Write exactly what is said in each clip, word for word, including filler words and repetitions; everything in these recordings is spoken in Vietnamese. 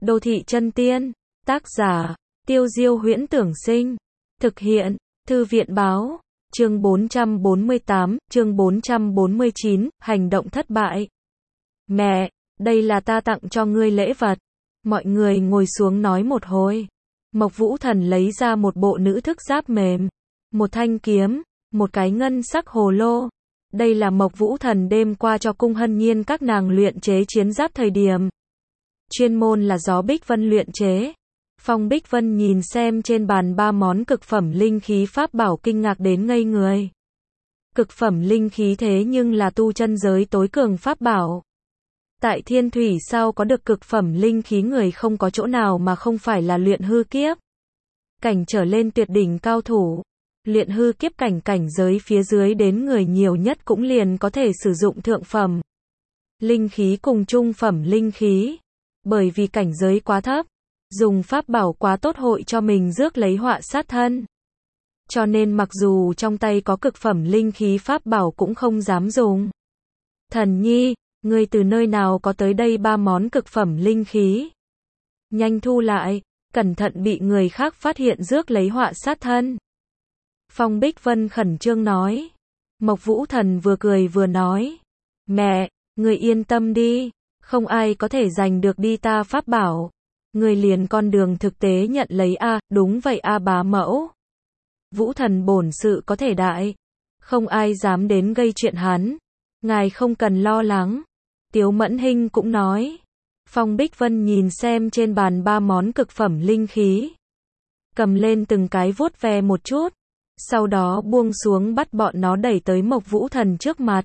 Đô thị chân tiên. Tác giả, Tiêu Diêu Huyễn Tưởng Sinh. Thực hiện, Thư viện Báo. Chương bốn trăm bốn mươi tám, chương bốn trăm bốn mươi chín, hành động thất bại. Mẹ, đây là ta tặng cho ngươi lễ vật. Mọi người ngồi xuống nói một hồi. Mộc Vũ Thần lấy ra một bộ nữ thức giáp mềm, một thanh kiếm, một cái ngân sắc hồ lô. Đây là Mộc Vũ Thần đêm qua cho Cung Hân Nhiên các nàng luyện chế chiến giáp thời điểm. Chuyên môn là do Bích Vân luyện chế. Phong Bích Vân nhìn xem trên bàn ba món cực phẩm linh khí pháp bảo kinh ngạc đến ngây người. Cực phẩm linh khí thế nhưng là tu chân giới tối cường pháp bảo. Tại Thiên Thủy sao có được cực phẩm linh khí người không có chỗ nào mà không phải là luyện hư kiếp. Cảnh trở lên tuyệt đỉnh cao thủ. Luyện hư kiếp cảnh cảnh giới phía dưới đến người nhiều nhất cũng liền có thể sử dụng thượng phẩm linh khí cùng trung phẩm linh khí. Bởi vì cảnh giới quá thấp, dùng pháp bảo quá tốt hội cho mình rước lấy họa sát thân. Cho nên mặc dù trong tay có cực phẩm linh khí pháp bảo cũng không dám dùng. Thần nhi, ngươi từ nơi nào có tới đây ba món cực phẩm linh khí? Nhanh thu lại, cẩn thận bị người khác phát hiện rước lấy họa sát thân. Phong Bích Vân khẩn trương nói. Mộc Vũ Thần vừa cười vừa nói. Mẹ, người yên tâm đi, không ai có thể giành được đi ta pháp bảo. Người liền con đường thực tế nhận lấy a, đúng vậy a bá mẫu. Vũ Thần bổn sự có thể đại, không ai dám đến gây chuyện hắn. Ngài không cần lo lắng. Tiếu Mẫn Hinh cũng nói. Phong Bích Vân nhìn xem trên bàn ba món cực phẩm linh khí. Cầm lên từng cái vuốt ve một chút. Sau đó buông xuống bắt bọn nó đẩy tới Mộc Vũ Thần trước mặt.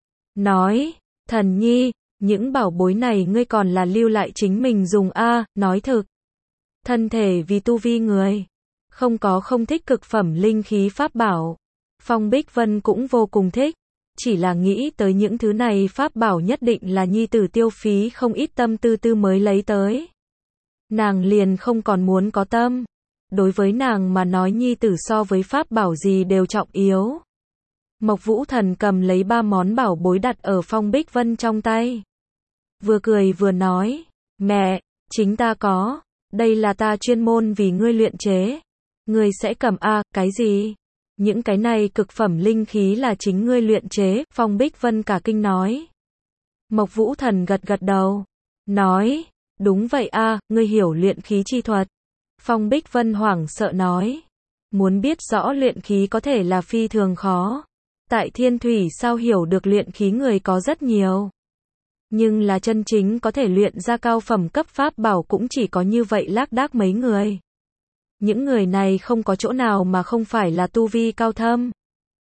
Nói, thần nhi, những bảo bối này ngươi còn là lưu lại chính mình dùng a, nói thực. Thân thể vì tu vi người, không có không thích cực phẩm linh khí pháp bảo. Phong Bích Vân cũng vô cùng thích, chỉ là nghĩ tới những thứ này pháp bảo nhất định là nhi tử tiêu phí không ít tâm tư tư mới lấy tới. Nàng liền không còn muốn có tâm. Đối với nàng mà nói nhi tử so với pháp bảo gì đều trọng yếu. Mộc Vũ Thần cầm lấy ba món bảo bối đặt ở Phong Bích Vân trong tay. Vừa cười vừa nói, mẹ, chính ta có, đây là ta chuyên môn vì ngươi luyện chế. Ngươi sẽ cầm a, cái gì? Những cái này cực phẩm linh khí là chính ngươi luyện chế, Phong Bích Vân cả kinh nói. Mộc Vũ Thần gật gật đầu, nói, đúng vậy a, ngươi hiểu luyện khí chi thuật. Phong Bích Vân hoảng sợ nói, muốn biết rõ luyện khí có thể là phi thường khó. Tại Thiên Thủy sao hiểu được luyện khí người có rất nhiều. Nhưng là chân chính có thể luyện ra cao phẩm cấp pháp bảo cũng chỉ có như vậy lác đác mấy người. Những người này không có chỗ nào mà không phải là tu vi cao thâm.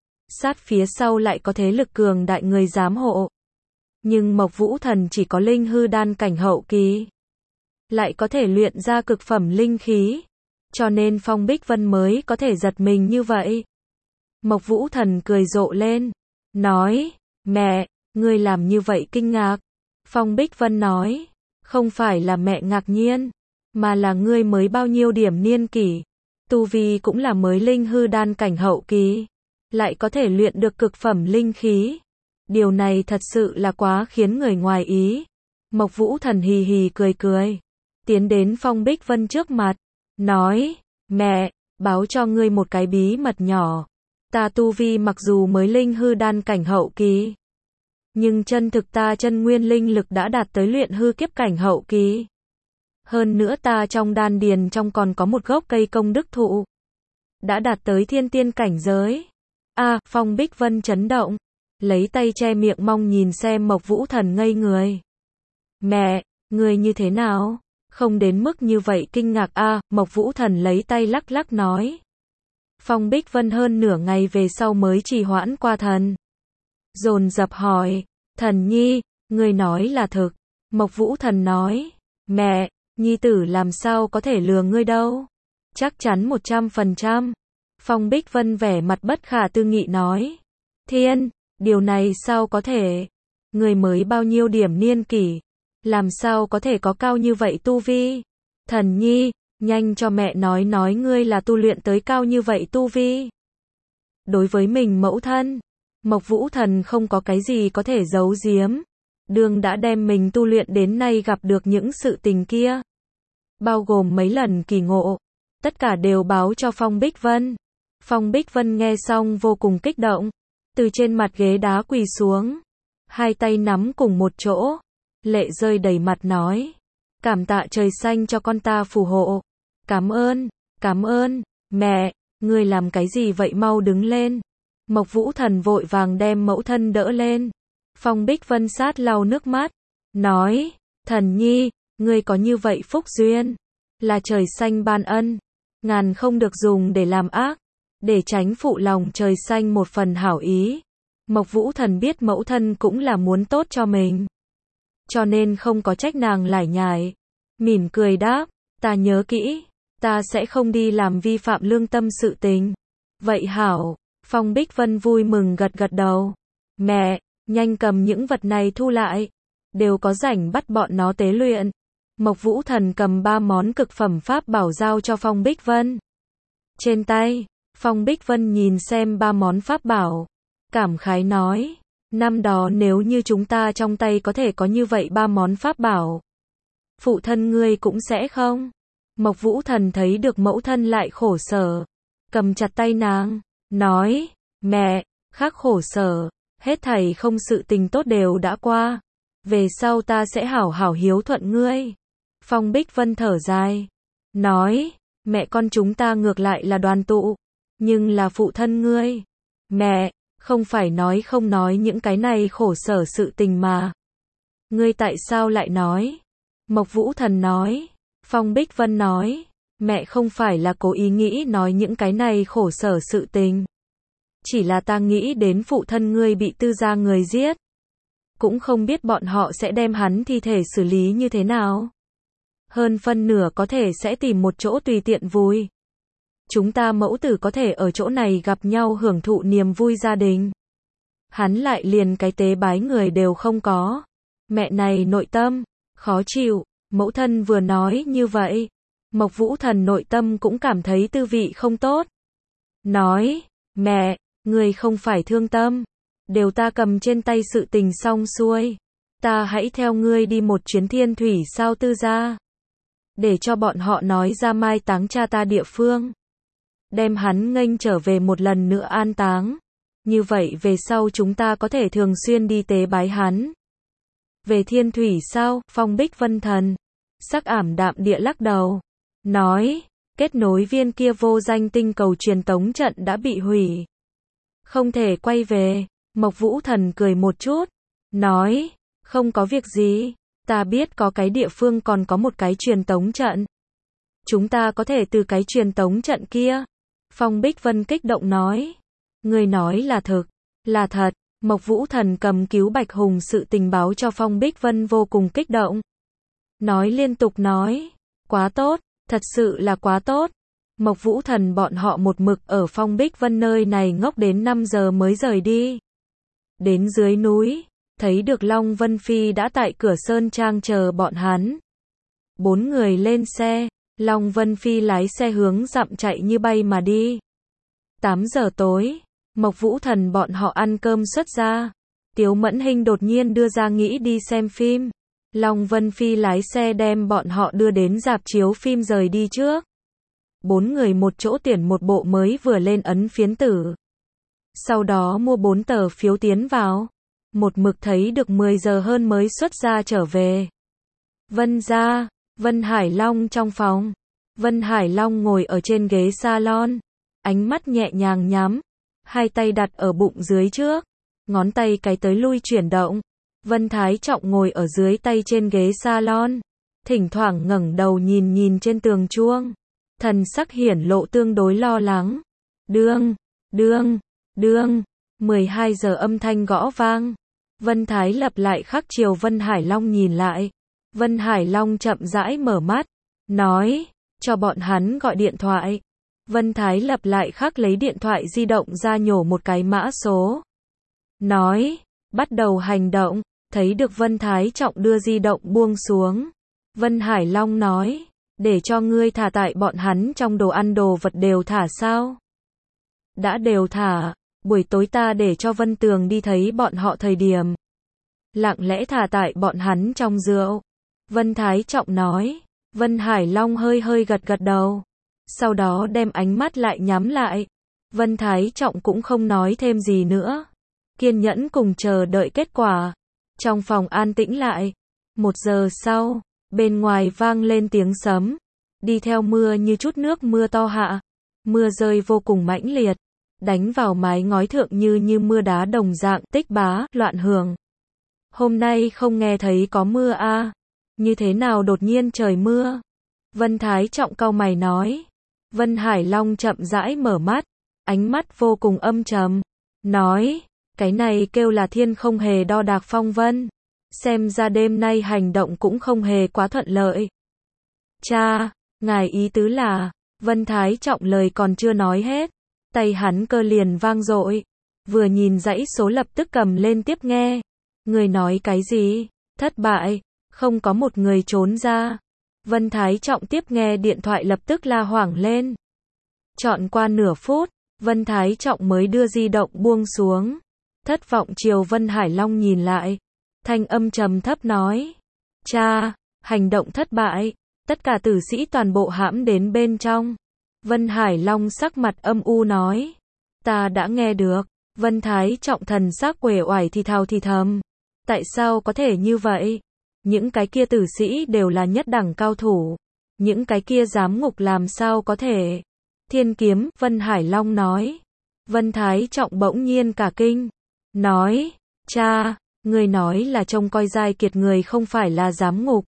Sát phía sau lại có thế lực cường đại người giám hộ. Nhưng Mộc Vũ Thần chỉ có linh hư đan cảnh hậu kỳ. Lại có thể luyện ra cực phẩm linh khí. Cho nên Phong Bích Vân mới có thể giật mình như vậy. Mộc Vũ Thần cười rộ lên. Nói, mẹ, ngươi làm như vậy kinh ngạc. Phong Bích Vân nói, không phải là mẹ ngạc nhiên, mà là ngươi mới bao nhiêu điểm niên kỷ. Tu vi cũng là mới linh hư đan cảnh hậu kỳ. Lại có thể luyện được cực phẩm linh khí. Điều này thật sự là quá khiến người ngoài ý. Mộc Vũ Thần hì hì cười cười. Tiến đến Phong Bích Vân trước mặt. Nói, mẹ, báo cho ngươi một cái bí mật nhỏ. Ta tu vi mặc dù mới linh hư đan cảnh hậu kỳ. Nhưng chân thực ta chân nguyên linh lực đã đạt tới luyện hư kiếp cảnh hậu kỳ. Hơn nữa ta trong đan điền trong còn có một gốc cây công đức thụ. Đã đạt tới thiên tiên cảnh giới. A, Phong Bích Vân chấn động. Lấy tay che miệng mong nhìn xem Mộc Vũ Thần ngây người. Mẹ, người như thế nào? Không đến mức như vậy kinh ngạc a, Mộc Vũ Thần lấy tay lắc lắc nói. Phong Bích Vân hơn nửa ngày về sau mới trì hoãn qua thần. Dồn dập hỏi, thần nhi, ngươi nói là thực. Mộc Vũ Thần nói, mẹ, nhi tử làm sao có thể lừa ngươi đâu. Chắc chắn một trăm phần trăm. Phong Bích Vân vẻ mặt bất khả tư nghị nói. Thiên, điều này sao có thể? Ngươi mới bao nhiêu điểm niên kỷ? Làm sao có thể có cao như vậy tu vi? Thần nhi, nhanh cho mẹ nói nói ngươi là tu luyện tới cao như vậy tu vi. Đối với mình mẫu thân, Mộc Vũ Thần không có cái gì có thể giấu giếm. Đường đã đem mình tu luyện đến nay gặp được những sự tình kia. bao gồm mấy lần kỳ ngộ. Tất cả đều báo cho Phong Bích Vân. Phong Bích Vân nghe xong vô cùng kích động, từ trên mặt ghế đá quỳ xuống, hai tay nắm cùng một chỗ, lệ rơi đầy mặt nói, cảm tạ trời xanh cho con ta phù hộ. Cảm ơn, cảm ơn, mẹ, ngươi làm cái gì vậy, mau đứng lên. Mộc Vũ Thần vội vàng đem mẫu thân đỡ lên. Phong Bích Vân sát lau nước mắt, nói, Thần nhi, ngươi có như vậy phúc duyên, là trời xanh ban ân, ngàn không được dùng để làm ác, để tránh phụ lòng trời xanh một phần hảo ý. Mộc Vũ Thần biết mẫu thân cũng là muốn tốt cho mình, cho nên không có trách nàng lải nhải, mỉm cười đáp, ta nhớ kỹ, ta sẽ không đi làm vi phạm lương tâm sự tình. Vậy hảo. Phong Bích Vân vui mừng gật gật đầu. Mẹ, nhanh cầm những vật này thu lại, đều có rảnh bắt bọn nó tế luyện. Mộc Vũ Thần cầm ba món cực phẩm pháp bảo giao cho Phong Bích Vân. Trên tay, Phong Bích Vân nhìn xem ba món pháp bảo, cảm khái nói, năm đó nếu như chúng ta trong tay có thể có như vậy ba món pháp bảo, phụ thân ngươi cũng sẽ không. Mộc Vũ Thần thấy được mẫu thân lại khổ sở, cầm chặt tay nàng, nói, mẹ, khắc khổ sở, hết thảy không sự tình tốt đều đã qua, về sau ta sẽ hảo hảo hiếu thuận ngươi. Phong Bích Vân thở dài, nói, mẹ con chúng ta ngược lại là đoàn tụ, nhưng là phụ thân ngươi. Mẹ, không phải nói không nói những cái này khổ sở sự tình mà. Ngươi tại sao lại nói? Mộc Vũ Thần nói. Phong Bích Vân nói, mẹ không phải là cố ý nghĩ nói những cái này khổ sở sự tình. Chỉ là ta nghĩ đến phụ thân ngươi bị tư gia người giết. Cũng không biết bọn họ sẽ đem hắn thi thể xử lý như thế nào. Hơn phân nửa có thể sẽ tìm một chỗ tùy tiện vui. Chúng ta mẫu tử có thể ở chỗ này gặp nhau hưởng thụ niềm vui gia đình. Hắn lại liền cái tế bái người đều không có. Mẹ này nội tâm, khó chịu. Mẫu thân vừa nói như vậy, Mộc Vũ Thần nội tâm cũng cảm thấy tư vị không tốt. Nói, mẹ, người không phải thương tâm, đều ta cầm trên tay sự tình xong xuôi. Ta hãy theo ngươi đi một chuyến Thiên Thủy sao tư gia, để cho bọn họ nói ra mai táng cha ta địa phương. Đem hắn nghênh trở về một lần nữa an táng. Như vậy về sau chúng ta có thể thường xuyên đi tế bái hắn. Về Thiên Thủy sao? Phong Bích Vân thần sắc ảm đạm địa lắc đầu, nói, kết nối viên kia vô danh tinh cầu truyền tống trận đã bị hủy, không thể quay về. Mộc Vũ Thần cười một chút, nói, không có việc gì, ta biết có cái địa phương còn có một cái truyền tống trận, chúng ta có thể từ cái truyền tống trận kia. Phong Bích Vân kích động nói, người nói là thực, là thật. Mộc Vũ Thần cầm cứu Bạch Hùng sự tình báo cho Phong Bích Vân vô cùng kích động. Nói liên tục nói, quá tốt, thật sự là quá tốt. Mộc Vũ Thần bọn họ một mực ở Phong Bích Vân nơi này ngốc đến năm giờ mới rời đi. Đến dưới núi, thấy được Long Vân Phi đã tại cửa Sơn Trang chờ bọn hắn. Bốn người lên xe, Long Vân Phi lái xe hướng dặm chạy như bay mà đi. tám giờ tối. Mộc Vũ Thần bọn họ ăn cơm xuất ra. Tiếu Mẫn Hinh đột nhiên đưa ra nghĩ đi xem phim. Long Vân Phi lái xe đem bọn họ đưa đến rạp chiếu phim rời đi trước. Bốn người một chỗ tuyển một bộ mới vừa lên ấn phiến tử. Sau đó mua bốn tờ phiếu tiến vào. Một mực thấy được mười giờ hơn mới xuất ra trở về. Vân gia, Vân Hải Long trong phòng. Vân Hải Long ngồi ở trên ghế salon. Ánh mắt nhẹ nhàng nhắm. Hai tay đặt ở bụng dưới trước, ngón tay cái tới lui chuyển động. Vân Thái Trọng ngồi ở dưới tay trên ghế salon, thỉnh thoảng ngẩng đầu nhìn nhìn trên tường chuông, thần sắc hiển lộ tương đối lo lắng. Đương, đương, đương, mười hai giờ âm thanh gõ vang. Vân Thái lập lại khắc chiều Vân Hải Long nhìn lại. Vân Hải Long chậm rãi mở mắt, nói, cho bọn hắn gọi điện thoại. Vân Thái lập lại khắc lấy điện thoại di động ra nhổ một cái mã số. Nói, bắt đầu hành động, thấy được Vân Thái Trọng đưa di động buông xuống. Vân Hải Long nói, để cho ngươi thả tại bọn hắn trong đồ ăn đồ vật đều thả sao? Đã đều thả, buổi tối ta để cho Vân Tường đi thấy bọn họ thời điểm. Lặng lẽ thả tại bọn hắn trong rượu. Vân Thái Trọng nói, Vân Hải Long hơi hơi gật gật đầu. Sau đó đem ánh mắt lại nhắm lại. Vân Thái Trọng cũng không nói thêm gì nữa. Kiên nhẫn cùng chờ đợi kết quả. Trong phòng an tĩnh lại. Một giờ sau, bên ngoài vang lên tiếng sấm. Đi theo mưa như chút nước mưa to hạ. Mưa rơi vô cùng mãnh liệt. Đánh vào mái ngói thượng như như mưa đá đồng dạng, tích bá, loạn hưởng. Hôm nay không nghe thấy có mưa a à? Như thế nào đột nhiên trời mưa? Vân Thái Trọng cau mày nói. Vân Hải Long chậm rãi mở mắt. Ánh mắt vô cùng âm trầm. Nói, cái này kêu là thiên không hề đo đạc phong vân. Xem ra đêm nay hành động cũng không hề quá thuận lợi. Cha, ngài ý tứ là, Vân Thái Trọng lời còn chưa nói hết. Tay hắn cơ liền vang dội. Vừa nhìn dãy số lập tức cầm lên tiếp nghe. Người nói cái gì? Thất bại. Không có một người trốn ra. Vân Thái Trọng tiếp nghe điện thoại lập tức la hoảng lên. Chọn qua nửa phút, Vân Thái Trọng mới đưa di động buông xuống. Thất vọng chiều Vân Hải Long nhìn lại. Thanh âm trầm thấp nói. Cha, hành động thất bại. Tất cả tử sĩ toàn bộ hãm đến bên trong. Vân Hải Long sắc mặt âm u nói. Ta đã nghe được. Vân Thái Trọng thần sắc uể oải thì thào thì thầm. Tại sao có thể như vậy? Những cái kia tử sĩ đều là nhất đẳng cao thủ. Những cái kia giám ngục làm sao có thể? Thiên kiếm, Vân Hải Long nói. Vân Thái Trọng bỗng nhiên cả kinh. Nói, cha, người nói là trông coi Giai Kiệt người không phải là giám ngục.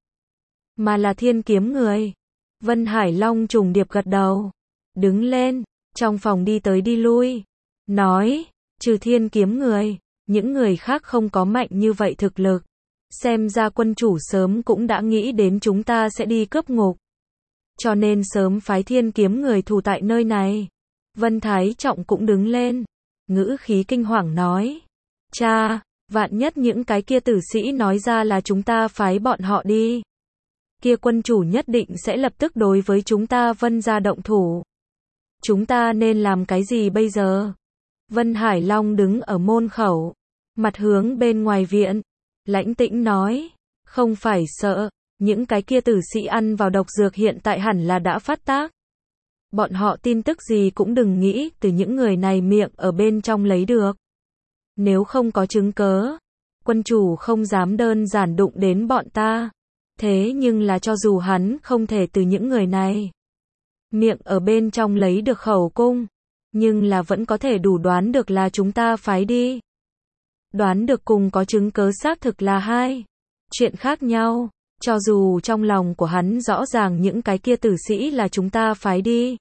Mà là thiên kiếm người. Vân Hải Long trùng điệp gật đầu. Đứng lên, trong phòng đi tới đi lui. Nói, trừ thiên kiếm người, những người khác không có mạnh như vậy thực lực. Xem ra quân chủ sớm cũng đã nghĩ đến chúng ta sẽ đi cướp ngục. Cho nên sớm phái thiên kiếm người thủ tại nơi này. Vân Thái Trọng cũng đứng lên. Ngữ khí kinh hoàng nói. Cha, vạn nhất những cái kia tử sĩ nói ra là chúng ta phái bọn họ đi. Kia quân chủ nhất định sẽ lập tức đối với chúng ta Vân gia động thủ. Chúng ta nên làm cái gì bây giờ? Vân Hải Long đứng ở môn khẩu. Mặt hướng bên ngoài viện. Lãnh tĩnh nói. Không phải sợ. Những cái kia tử sĩ ăn vào độc dược hiện tại hẳn là đã phát tác. Bọn họ tin tức gì cũng đừng nghĩ từ những người này miệng ở bên trong lấy được. Nếu không có chứng cớ, quân chủ không dám đơn giản đụng đến bọn ta. Thế nhưng là cho dù hắn không thể từ những người này miệng ở bên trong lấy được khẩu cung, nhưng là vẫn có thể đủ đoán được là chúng ta phái đi. Đoán được cùng có chứng cớ xác thực là hai chuyện khác nhau. Cho dù trong lòng của hắn rõ ràng những cái kia tử sĩ là chúng ta phái đi.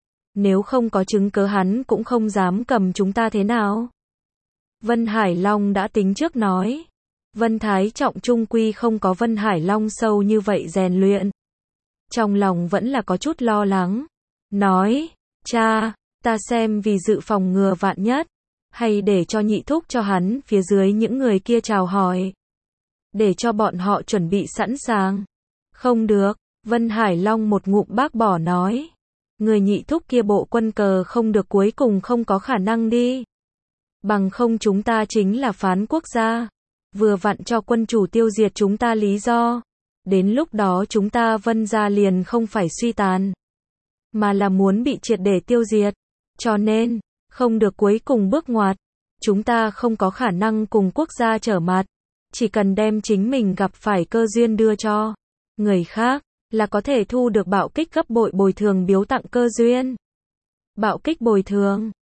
Nếu không có chứng cớ hắn cũng không dám cầm chúng ta thế nào. Vân Hải Long đã tính trước nói. Vân Thái Trọng trung quy không có Vân Hải Long sâu như vậy rèn luyện. Trong lòng vẫn là có chút lo lắng. Nói, cha, ta xem vì dự phòng ngừa vạn nhất. Hay để cho nhị thúc cho hắn phía dưới những người kia chào hỏi. Để cho bọn họ chuẩn bị sẵn sàng. Không được, Vân Hải Long một ngụm bác bỏ nói. Người nhị thúc kia bộ quân cờ không được cuối cùng không có khả năng đi. Bằng không chúng ta chính là phán quốc gia. Vừa vặn cho quân chủ tiêu diệt chúng ta lý do. Đến lúc đó chúng ta Vân gia liền không phải suy tàn. Mà là muốn bị triệt để tiêu diệt. Cho nên, không được cuối cùng bước ngoặt. Chúng ta không có khả năng cùng quốc gia trở mặt. Chỉ cần đem chính mình gặp phải cơ duyên đưa cho người khác, là có thể thu được bạo kích gấp bội bồi thường biếu tặng cơ duyên. Bạo kích bồi thường.